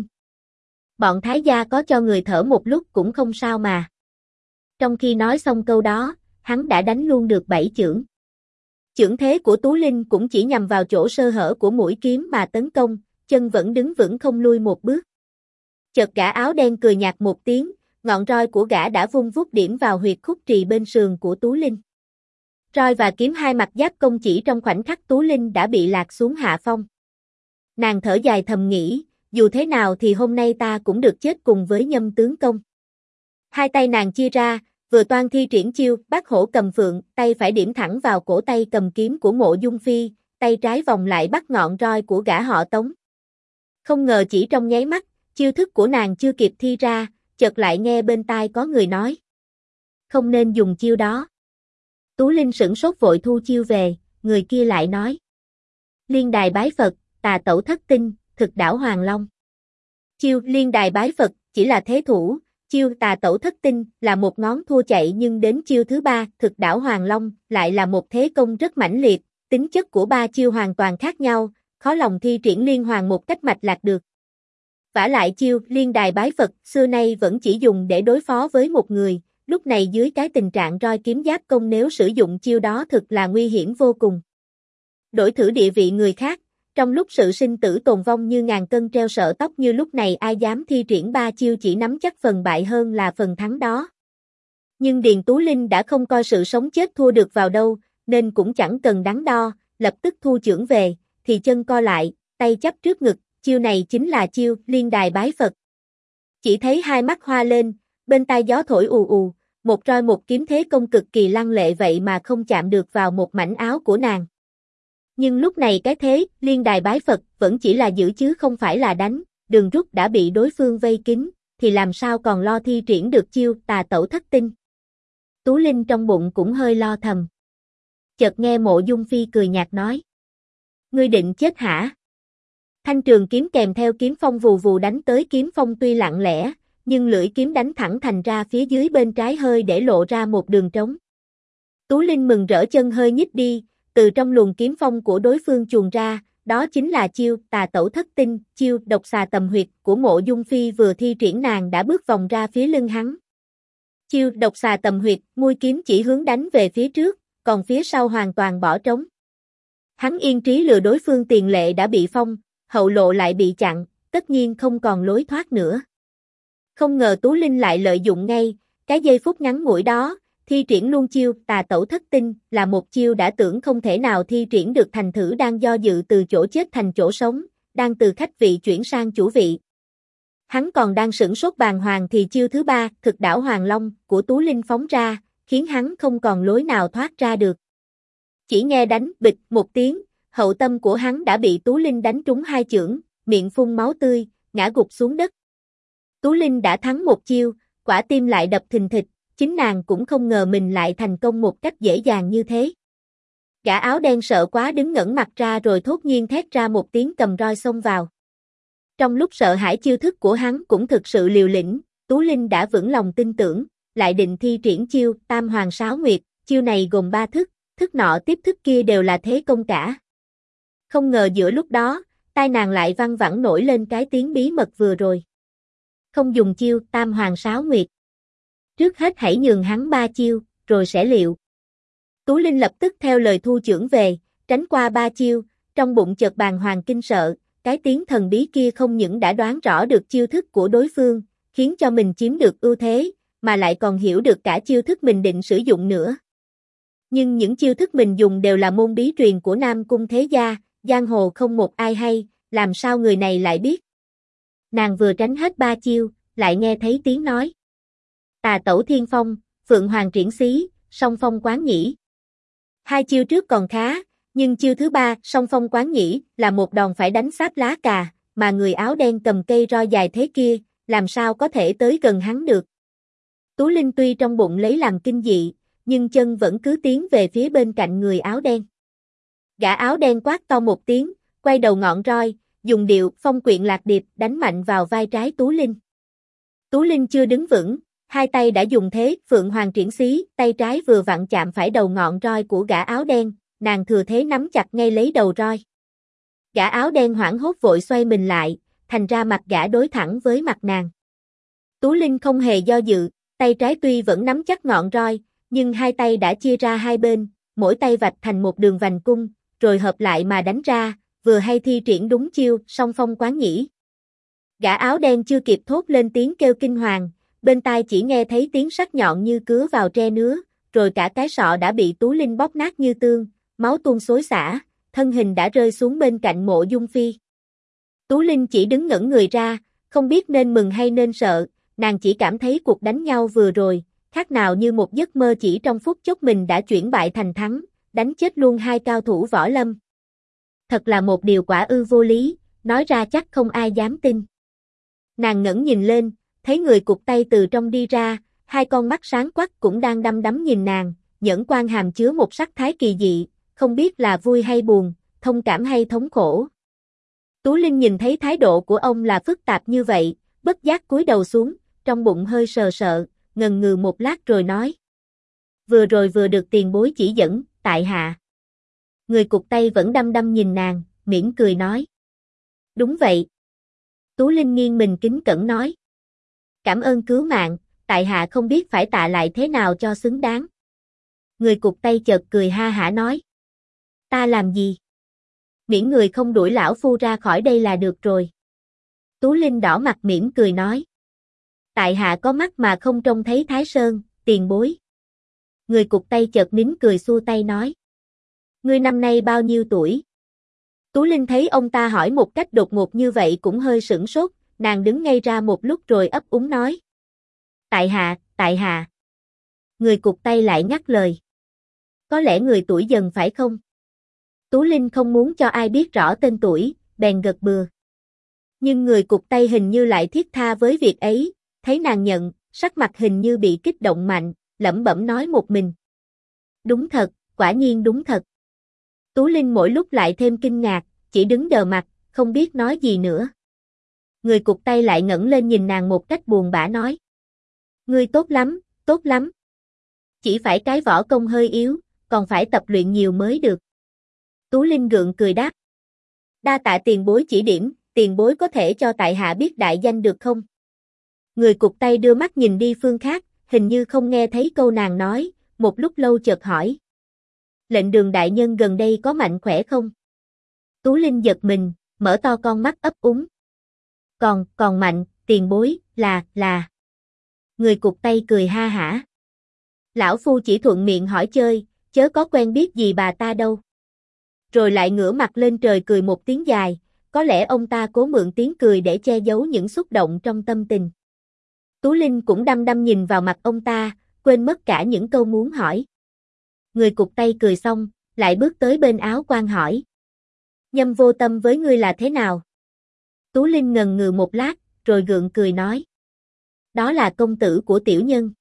Bọn Thái gia có cho người thở một lúc cũng không sao mà. Trong khi nói xong câu đó, hắn đã đánh luôn được 7 chưởng. Chưởng thế của Tú Linh cũng chỉ nhằm vào chỗ sơ hở của mũi kiếm mà tấn công, chân vẫn đứng vững không lui một bước. Chợt gã áo đen cười nhạt một tiếng, ngọn roi của gã đã vung vút điểm vào huyệt khúc trì bên sườn của Tú Linh. Roi và kiếm hai mặt giáp công, chỉ trong khoảnh khắc Tú Linh đã bị lạc xuống hạ phong. Nàng thở dài thầm nghĩ, dù thế nào thì hôm nay ta cũng được chết cùng với Nhâm tướng công. Hai tay nàng chia ra, vừa toan thi triển chiêu Bát Hổ Cầm Phượng, tay phải điểm thẳng vào cổ tay cầm kiếm của Mộ Dung Phi, tay trái vòng lại bắt ngọn roi của gã họ Tống. Không ngờ chỉ trong nháy mắt, chiêu thức của nàng chưa kịp thi ra, chợt lại nghe bên tai có người nói. Không nên dùng chiêu đó. Tú Linh sửng sốt vội thu chiêu về, người kia lại nói. Liên đài bái Phật, tà tẩu thất tinh, thực đảo Hoàng Long. Chiêu liên đài bái Phật chỉ là thế thủ, chiêu tà tẩu thất tinh là một ngón thua chạy, nhưng đến chiêu thứ ba, thực đảo Hoàng Long, lại là một thế công rất mãnh liệt, tính chất của ba chiêu hoàn toàn khác nhau, khó lòng thi triển liên hoàn một cách mạch lạc được. Vả lại chiêu liên đài bái Phật xưa nay vẫn chỉ dùng để đối phó với một người, lúc này dưới cái tình trạng roi kiếm giáp công, nếu sử dụng chiêu đó thực là nguy hiểm vô cùng. Đổi thử địa vị người khác, trong lúc sự sinh tử tồn vong như ngàn cân treo sợi tóc như lúc này, ai dám thi triển ba chiêu chỉ nắm chắc phần bại hơn là phần thắng đó. Nhưng Điền Tú Linh đã không coi sự sống chết thua được vào đâu, nên cũng chẳng cần đắn đo, lập tức thu chưởng về, thì chân co lại, tay chắp trước ngực, chiêu này chính là chiêu liên đài bái Phật. Chỉ thấy hai mắt hoa lên, bên tai gió thổi ù ù, một roi một kiếm thế công cực kỳ lăng lệ, vậy mà không chạm được vào một mảnh áo của nàng. Nhưng lúc này cái thế liên đài bái Phật vẫn chỉ là giữ chứ không phải là đánh, đường rút đã bị đối phương vây kín, thì làm sao còn lo thi triển được chiêu tà tẩu thất tinh. Tú Linh trong bụng cũng hơi lo thầm. Chợt nghe Mộ Dung Phi cười nhạt nói. Ngươi định chết hả? Thanh trường kiếm kèm theo kiếm phong vù vù đánh tới, kiếm phong tuy lặng lẽ, nhưng lưỡi kiếm đánh thẳng thành ra phía dưới bên trái, hơi để lộ ra một đường trống. Tú Linh mừng rỡ, chân hơi nhích đi, từ trong luồng kiếm phong của đối phương chuồn ra, đó chính là chiêu tà tẩu thất tinh, chiêu độc xà tầm huyệt của Mộ Dung Phi vừa thi triển, nàng đã bước vòng ra phía lưng hắn. Chiêu độc xà tầm huyệt, mũi kiếm chỉ hướng đánh về phía trước, còn phía sau hoàn toàn bỏ trống. Hắn yên trí lừa đối phương, tiền lệ đã bị phong, hậu lộ lại bị chặn, tất nhiên không còn lối thoát nữa. Không ngờ Tú Linh lại lợi dụng ngay cái giây phút ngắn ngủi đó, thi triển luôn chiêu tà tẩu thất tinh, là một chiêu đã tưởng không thể nào thi triển được, thành thử đang do dự từ chỗ chết thành chỗ sống, đang từ khách vị chuyển sang chủ vị. Hắn còn đang sửng sốt bàng hoàng thì chiêu thứ ba, thực đảo Hoàng Long của Tú Linh phóng ra, khiến hắn không còn lối nào thoát ra được. Chỉ nghe đánh bịch một tiếng, hậu tâm của hắn đã bị Tú Linh đánh trúng hai chưởng, miệng phun máu tươi, ngã gục xuống đất. Tú Linh đã thắng một chiêu, quả tim lại đập thình thịch, chính nàng cũng không ngờ mình lại thành công một cách dễ dàng như thế. Gã áo đen sợ quá đứng ngẩn mặt ra rồi thốt nhiên thét ra một tiếng, cầm roi xông vào. Trong lúc sợ hãi, chiêu thức của hắn cũng thực sự liều lĩnh, Tú Linh đã vững lòng tin tưởng, lại định thi triển chiêu Tam Hoàng Sáo Nguyệt, chiêu này gồm 3 thức, thức nọ tiếp thức kia đều là thế công cả. Không ngờ giữa lúc đó, tai nàng lại văng vẳng nổi lên cái tiếng bí mật vừa rồi. Không dùng chiêu Tam Hoàng Sáo Nguyệt. Trước hết hãy nhường hắn 3 chiêu, rồi sẽ liệu. Tú Linh lập tức theo lời thu chưởng về, tránh qua 3 chiêu, trong bụng chợt bàng hoàng kinh sợ, cái tiếng thần bí kia không những đã đoán rõ được chiêu thức của đối phương, khiến cho mình chiếm được ưu thế, mà lại còn hiểu được cả chiêu thức mình định sử dụng nữa. Nhưng những chiêu thức mình dùng đều là môn bí truyền của Nam Cung thế gia, giang hồ không một ai hay, làm sao người này lại biết. Nàng vừa tránh hết 3 chiêu, lại nghe thấy tiếng nói. Tà tẩu thiên phong, phượng hoàng triển xí, song phong quán nhĩ. 2 chiêu trước còn khá, nhưng chiêu thứ 3, song phong quán nhĩ, là một đòn phải đánh sáp lá cà, mà người áo đen cầm cây roi dài thế kia, làm sao có thể tới gần hắn được. Tú Linh tuy trong bụng lấy làm kinh dị, nhưng chân vẫn cứ tiến về phía bên cạnh người áo đen. Gã áo đen quát to một tiếng, quay đầu ngọn roi, dùng điệu phong quyện lạc điệp đánh mạnh vào vai trái Tú Linh. Tú Linh chưa đứng vững, 2 tay đã dùng thế phượng hoàng triển xí, tay trái vừa vặn chạm phải đầu ngọn roi của gã áo đen, nàng thừa thế nắm chặt ngay lấy đầu roi. Gã áo đen hoảng hốt vội xoay mình lại, thành ra mặt gã đối thẳng với mặt nàng. Tú Linh không hề do dự, tay trái tuy vẫn nắm chắc ngọn roi, nhưng 2 tay đã chia ra 2 bên, mỗi tay vạch thành một đường vành cung, rồi hợp lại mà đánh ra, vừa hay thi triển đúng chiêu song phong quán nhĩ. Gã áo đen chưa kịp thốt lên tiếng kêu kinh hoàng, bên tai chỉ nghe thấy tiếng sắc nhọn như cứa vào tre nứa, rồi cả cái sọ đã bị Tú Linh bóp nát như tương, máu tuôn xối xả, thân hình đã rơi xuống bên cạnh Mộ Dung Phi. Tú Linh chỉ đứng ngẩn người ra, không biết nên mừng hay nên sợ, nàng chỉ cảm thấy cuộc đánh nhau vừa rồi, khác nào như một giấc mơ, chỉ trong phút chốc mình đã chuyển bại thành thắng, đánh chết luôn 2 cao thủ võ lâm. Thật là một điều quả ư vô lý, nói ra chắc không ai dám tin. Nàng ngẩng nhìn lên, thấy người cụt tay từ trong đi ra, 2 con mắt sáng quắc cũng đang đăm đắm nhìn nàng, nhẫn quan hàm chứa một sắc thái kỳ dị, không biết là vui hay buồn, thông cảm hay thống khổ. Tú Linh nhìn thấy thái độ của ông là phức tạp như vậy, bất giác cúi đầu xuống, trong bụng hơi sờ sợ, ngần ngừ một lát rồi nói. Vừa rồi vừa được tiền bối chỉ dẫn, tại hạ. Người cụt tay vẫn đăm đăm nhìn nàng, mỉm cười nói. Đúng vậy. Tú Linh nghiêng mình kính cẩn nói. Cảm ơn cứu mạng, tại hạ không biết phải tạ lại thế nào cho xứng đáng. Người cụt tay chợt cười ha hả nói. Ta làm gì? Miễn người không đuổi lão phu ra khỏi đây là được rồi. Tú Linh đỏ mặt mỉm cười nói. Tại hạ có mắt mà không trông thấy Thái Sơn, tiền bối. Người cụt tay chợt nín cười xua tay nói. Ngươi năm nay bao nhiêu tuổi? Tú Linh thấy ông ta hỏi một cách đột ngột như vậy cũng hơi sửng sốt, nàng đứng ngây ra một lúc rồi ấp úng nói. Tại hạ. Người cụt tay lại ngắt lời. Có lẽ người tuổi dần phải không? Tú Linh không muốn cho ai biết rõ tên tuổi, bèn gật bừa. Nhưng người cụt tay hình như lại thiết tha với việc ấy, thấy nàng nhận, sắc mặt hình như bị kích động mạnh, lẩm bẩm nói một mình. Đúng thật, quả nhiên đúng thật. Tú Linh mỗi lúc lại thêm kinh ngạc, chỉ đứng đờ mặt, không biết nói gì nữa. Người cụt tay lại ngẩng lên nhìn nàng một cách buồn bã nói. Ngươi tốt lắm, tốt lắm. Chỉ phải cái võ công hơi yếu, còn phải tập luyện nhiều mới được. Tú Linh gượng cười đáp. Đa tạ tiền bối chỉ điểm, tiền bối có thể cho tại hạ biết đại danh được không? Người cụt tay đưa mắt nhìn đi phương khác, hình như không nghe thấy câu nàng nói, một lúc lâu chợt hỏi. Lệnh Đường đại nhân gần đây có mạnh khỏe không? Tú Linh giật mình, mở to con mắt ấp úng. Còn mạnh, tiền bối, là. Người cụt tay cười ha hả. Lão phu chỉ thuận miệng hỏi chơi, chớ có quen biết gì bà ta đâu. Rồi lại ngửa mặt lên trời cười một tiếng dài, có lẽ ông ta cố mượn tiếng cười để che giấu những xúc động trong tâm tình. Tú Linh cũng đăm đăm nhìn vào mặt ông ta, quên mất cả những câu muốn hỏi. Người cụt tay cười xong, lại bước tới bên áo quan hỏi. Nhâm vô tâm với ngươi là thế nào? Tú Linh ngần ngừ một lát, rồi gượng cười nói. Đó là công tử của tiểu nhân.